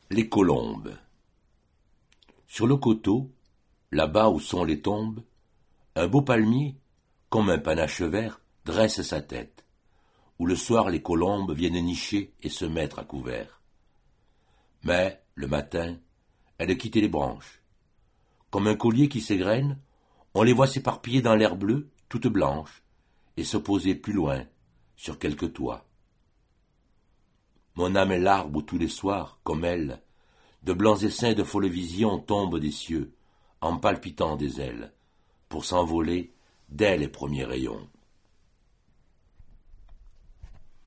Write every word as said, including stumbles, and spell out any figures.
Les colombes. Sur le coteau, là-bas où sont les tombes, un beau palmier, comme un panache vert, dresse sa tête, où le soir les colombes viennent nicher et se mettre à couvert. Mais, le matin, elles quittent les branches. Comme un collier qui s'égrène, on les voit s'éparpiller dans l'air bleu, toutes blanches, et se poser plus loin, sur quelque toit. Mon âme est l'arbre où tous les soirs, comme elle, de blancs essaims de folles visions tombent des cieux, en palpitant des ailes, pour s'envoler dès les premiers rayons.